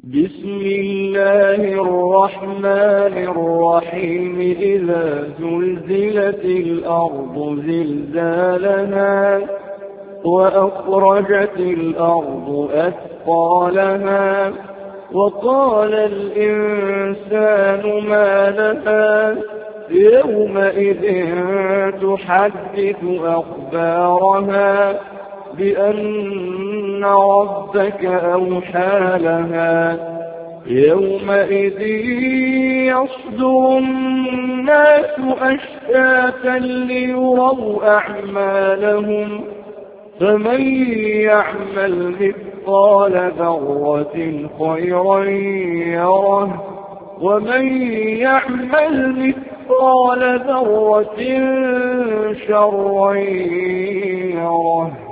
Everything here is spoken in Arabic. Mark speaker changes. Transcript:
Speaker 1: بسم الله الرحمن الرحيم إذا زلزلت الأرض زلزالها وأخرجت الأرض أثقالها وقال الإنسان ما لها يومئذ تحدث أخبارها بأن ربك أوحى لها يومئذ يصدر الناس أشتاتا ليروا أعمالهم فمن يعمل مثقال ذرة خيرا يره ومن يعمل مثقال ذرة شرا يره